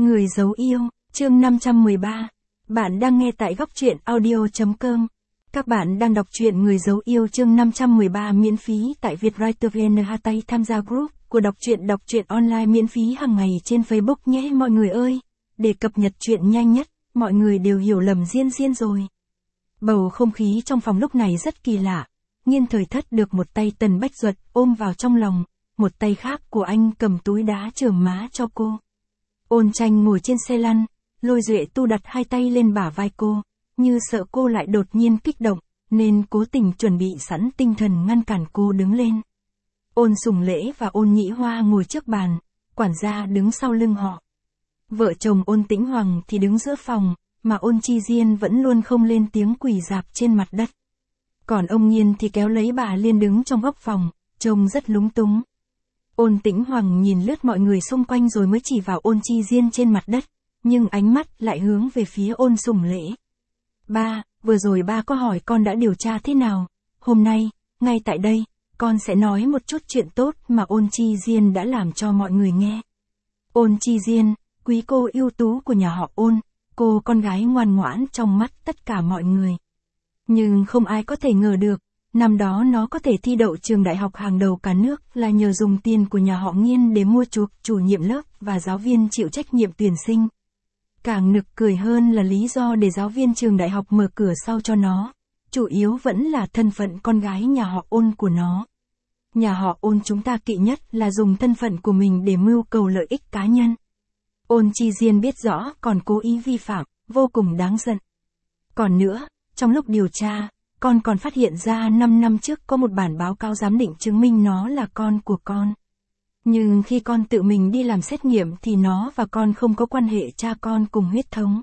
Người giấu yêu, chương 513. Bạn đang nghe tại góc truyện audio.com. Các bạn đang đọc truyện Người giấu yêu chương 513 miễn phí tại Vietwriter VN. Tham gia group của đọc truyện online miễn phí hàng ngày trên Facebook nhé mọi người ơi. Để cập nhật truyện nhanh nhất, mọi người đều hiểu lầm Diên rồi. Bầu không khí trong phòng lúc này rất kỳ lạ. Nhiên Thời Thất được một tay Tần Bách Duật ôm vào trong lòng, một tay khác của anh cầm túi đá chườm má cho cô. Ôn Tranh ngồi trên xe lăn, Lôi Duệ Tu đặt hai tay lên bả vai cô, như sợ cô lại đột nhiên kích động, nên cố tình chuẩn bị sẵn tinh thần ngăn cản cô đứng lên. Ôn Sùng Lễ và Ôn Nhĩ Hoa ngồi trước bàn, quản gia đứng sau lưng họ. Vợ chồng Ôn Tĩnh Hoàng thì đứng giữa phòng, mà Ôn Chi Diên vẫn luôn không lên tiếng quỳ rạp trên mặt đất. Còn ông Nhiên thì kéo lấy bà Liên đứng trong góc phòng, trông rất lúng túng. Ôn Tĩnh Hoàng nhìn lướt mọi người xung quanh rồi mới chỉ vào Ôn Chi Diên trên mặt đất, nhưng ánh mắt lại hướng về phía Ôn Sùng Lễ. Ba, vừa rồi ba có hỏi con đã điều tra thế nào, hôm nay, ngay tại đây, con sẽ nói một chút chuyện tốt mà Ôn Chi Diên đã làm cho mọi người nghe. Ôn Chi Diên, quý cô ưu tú của nhà họ Ôn, cô con gái ngoan ngoãn trong mắt tất cả mọi người. Nhưng không ai có thể ngờ được, năm đó nó có thể thi đậu trường đại học hàng đầu cả nước là nhờ dùng tiền của nhà họ Nghiên để mua chuộc chủ nhiệm lớp và giáo viên chịu trách nhiệm tuyển sinh. Càng nực cười hơn là lý do để giáo viên trường đại học mở cửa sau cho nó, chủ yếu vẫn là thân phận con gái nhà họ Ôn của nó. Nhà họ Ôn chúng ta kỵ nhất là dùng thân phận của mình để mưu cầu lợi ích cá nhân. Ôn Chi Diên biết rõ còn cố ý vi phạm, vô cùng đáng giận. Còn nữa, trong lúc điều tra, con còn phát hiện ra 5 năm trước có một bản báo cáo giám định chứng minh nó là con của con. Nhưng khi con tự mình đi làm xét nghiệm thì nó và con không có quan hệ cha con cùng huyết thống.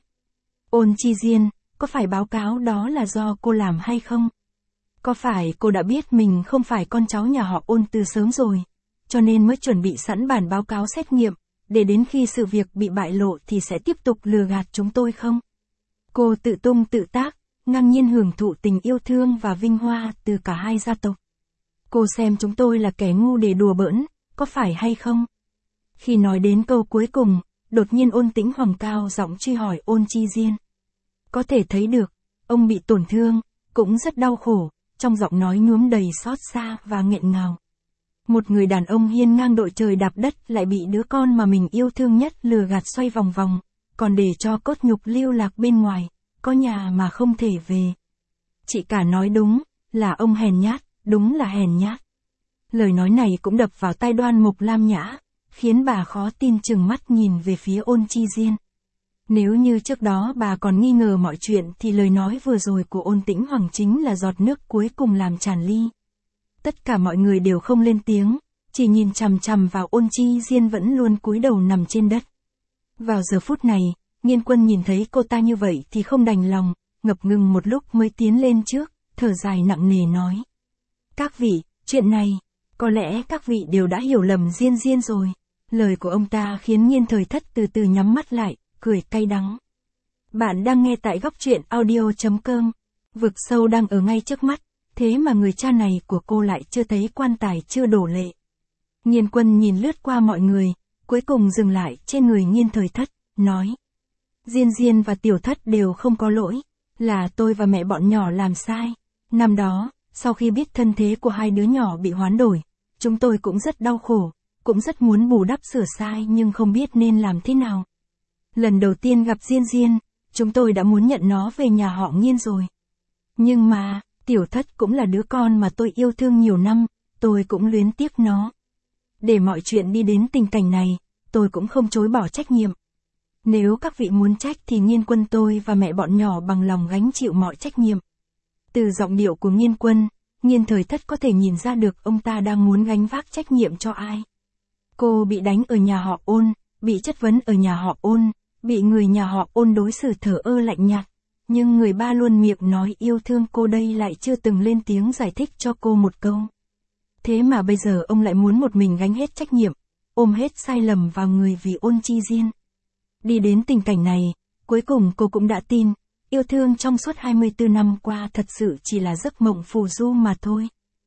Ôn Chi Diên, có phải báo cáo đó là do cô làm hay không? Có phải cô đã biết mình không phải con cháu nhà họ Ôn từ sớm rồi, cho nên mới chuẩn bị sẵn bản báo cáo xét nghiệm, để đến khi sự việc bị bại lộ thì sẽ tiếp tục lừa gạt chúng tôi không? Cô tự tung tự tác, ngang nhiên hưởng thụ tình yêu thương và vinh hoa từ cả hai gia tộc. Cô xem chúng tôi là kẻ ngu để đùa bỡn, có phải hay không? Khi nói đến câu cuối cùng, đột nhiên Ôn Tĩnh Hoàng cao giọng truy hỏi Ôn Chi Diên. Có thể thấy được, ông bị tổn thương, cũng rất đau khổ, trong giọng nói nhuốm đầy xót xa và nghẹn ngào. Một người đàn ông hiên ngang đội trời đạp đất lại bị đứa con mà mình yêu thương nhất lừa gạt xoay vòng vòng, còn để cho cốt nhục lưu lạc bên ngoài, có nhà mà không thể về. Chị cả nói đúng, là ông hèn nhát, đúng là hèn nhát. Lời nói này cũng đập vào tai Đoan Mục Lam Nhã, khiến bà khó tin chừng mắt nhìn về phía Ôn Chi Diên. Nếu như trước đó bà còn nghi ngờ mọi chuyện thì lời nói vừa rồi của Ôn Tĩnh Hoàng chính là giọt nước cuối cùng làm tràn ly. Tất cả mọi người đều không lên tiếng, chỉ nhìn chằm chằm vào Ôn Chi Diên vẫn luôn cúi đầu nằm trên đất. Vào giờ phút này, Nghiên Quân nhìn thấy cô ta như vậy thì không đành lòng, ngập ngừng một lúc mới tiến lên trước, thở dài nặng nề nói. Các vị, chuyện này, có lẽ các vị đều đã hiểu lầm Diên rồi. Lời của ông ta khiến Nhiên Thời Thất từ từ nhắm mắt lại, cười cay đắng. Bạn đang nghe tại góc truyện audio.com. Vực sâu đang ở ngay trước mắt, thế mà người cha này của cô lại chưa thấy quan tài chưa đổ lệ. Nhiên Quân nhìn lướt qua mọi người, cuối cùng dừng lại trên người Nhiên Thời Thất, nói. Diên và Tiểu Thất đều không có lỗi, là tôi và mẹ bọn nhỏ làm sai. Năm đó, sau khi biết thân thế của hai đứa nhỏ bị hoán đổi, chúng tôi cũng rất đau khổ, cũng rất muốn bù đắp sửa sai nhưng không biết nên làm thế nào. Lần đầu tiên gặp Diên, chúng tôi đã muốn nhận nó về nhà họ Nghiên rồi. Nhưng mà, Tiểu Thất cũng là đứa con mà tôi yêu thương nhiều năm, tôi cũng luyến tiếc nó. Để mọi chuyện đi đến tình cảnh này, tôi cũng không chối bỏ trách nhiệm. Nếu các vị muốn trách thì Nhiên Quân tôi và mẹ bọn nhỏ bằng lòng gánh chịu mọi trách nhiệm. Từ giọng điệu của Nhiên Quân, Nhiên Thời Thất có thể nhìn ra được ông ta đang muốn gánh vác trách nhiệm cho ai. Cô bị đánh ở nhà họ Ôn, bị chất vấn ở nhà họ Ôn, bị người nhà họ Ôn đối xử thờ ơ lạnh nhạt. Nhưng người ba luôn miệng nói yêu thương cô đây lại chưa từng lên tiếng giải thích cho cô một câu. Thế mà bây giờ ông lại muốn một mình gánh hết trách nhiệm, ôm hết sai lầm vào người vì Ôn Chi Diên. Đi đến tình cảnh này, cuối cùng cô cũng đã tin, yêu thương trong suốt 24 năm qua thật sự chỉ là giấc mộng phù du mà thôi.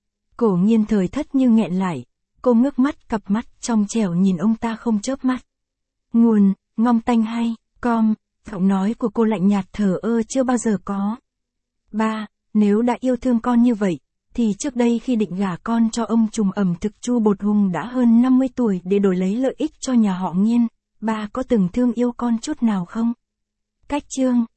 Cổ Nhiên Thời Thất như nghẹn lại, cô ngước mắt cặp mắt trong trẻo nhìn ông ta không chớp mắt. Ngong tanh hay, giọng nói của cô lạnh nhạt thờ ơ chưa bao giờ có. Ba, nếu đã yêu thương con như vậy, thì trước đây khi định gả con cho ông trùm ẩm thực Chu Bột Hùng đã hơn 50 tuổi để đổi lấy lợi ích cho nhà họ Nghiên, ba có từng thương yêu con chút nào không? Cách chương